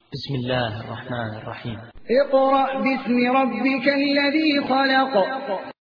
بسم الله الرحمن الرحيم. اقرأ باسم ربك الذي خلق.